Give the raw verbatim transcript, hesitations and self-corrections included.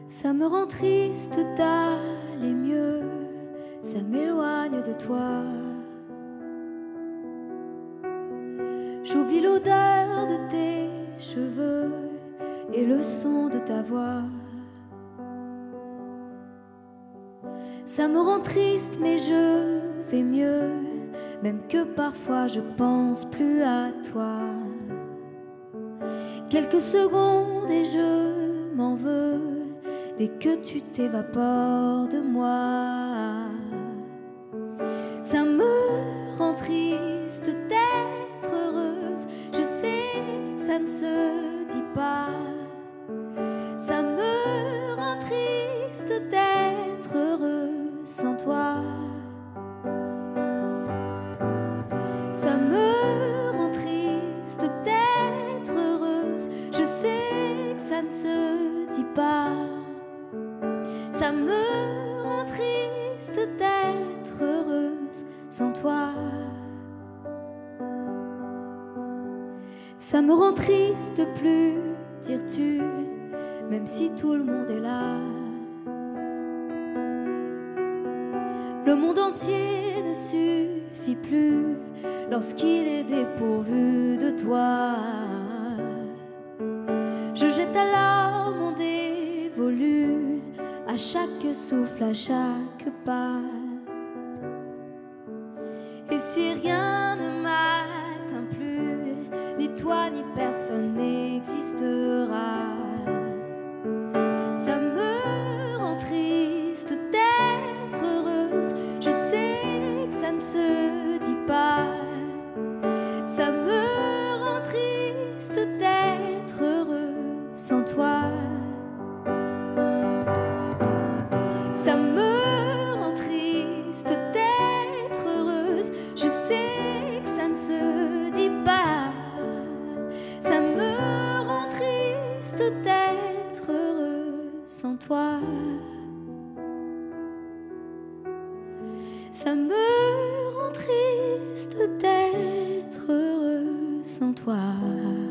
Ça me rend triste d'aller mieux, ça m'éloigne de toi. J'oublie l'odeur de tes cheveux et le son de ta voix. Ça me rend triste mais je vais mieux, même que parfois je pense plus à toi. Quelques secondes et je m'en veux dès que tu t'évapores de moi. Ça me rend triste d'être heureuse, je sais que ça ne se dit pas. Ça me rend triste d'être heureuse sans toi. Ça me rend triste d'être heureuse, je sais que ça ne se dit pas. Ça me rend triste d'être heureuse sans toi. Ça me rend triste de plus dire tu, même si tout le monde est là. Le monde entier ne suffit plus lorsqu'il est dépourvu de toi. Je jette alors mon dévolu à chaque souffle, à chaque pas. Et si rien ne m'atteint plus, ni toi ni personne n'existera. Ça me rend triste d'être heureuse, je sais que ça ne se dit pas. Ça me rend triste d'être heureuse sans toi. Ça me rend triste d'être heureuse, je sais que ça ne se dit pas. Ça me rend triste d'être heureuse sans toi. Ça me rend triste d'être heureuse sans toi.